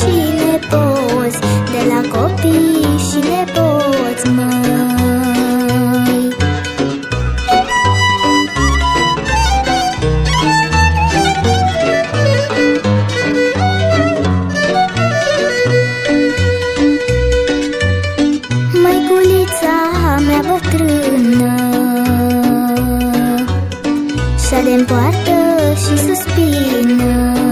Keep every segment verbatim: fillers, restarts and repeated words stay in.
și nepoți, de la copii și nepoți, măi. Măiculița mea bătrână șade-n poartă și suspină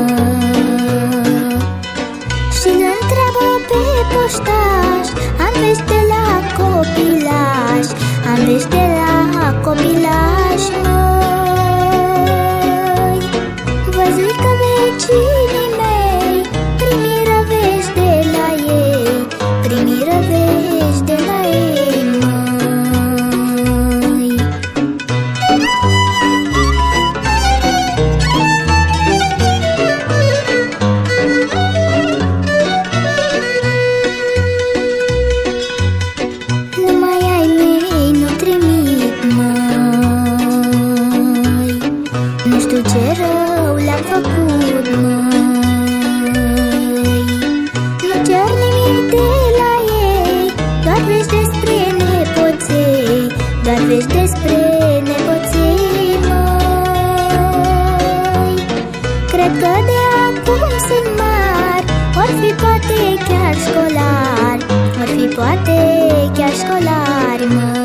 și-l întreabă pe poștaș: am vești de la copilaș, am vești de la copilaș, măi. Văzui că vecinii mei primiră vești de la ei, primiră vești de la ei, măi. Numai ai mei nu trimit, măi. Nu știu ce rău le-am făcut, măi. Nu cer nimic de la ei, doar vești despre nepoței, doar vești despre nepoței, măi. Cred că de acum sunt mari, or fi poate chiar școlari, or fi poate chiar școlari, măi.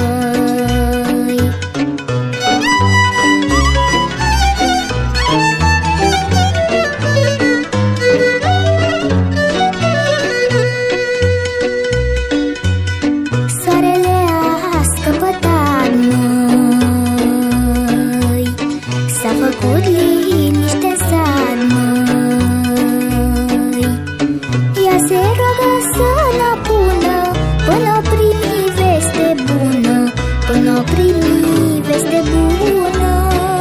Soarele a scăpătat, măi. S-a făcut liniște în sat, măi. Ea se roagă să n-o pună până o primi veste bună, până o primi veste bună.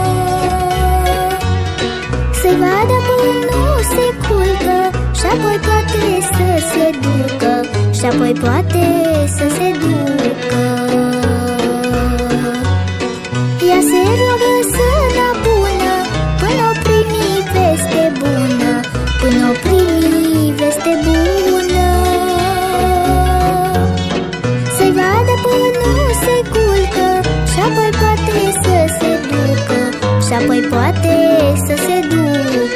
Se vadă până nu se culcă și-apoi poate să se ducă, și-apoi poate să se ducă. Ea se roagă să n-o pună până o primi veste bună, până o primi veste bună. Se vadă până nu se culcă și-apoi poate să se ducă, și-apoi poate să se ducă.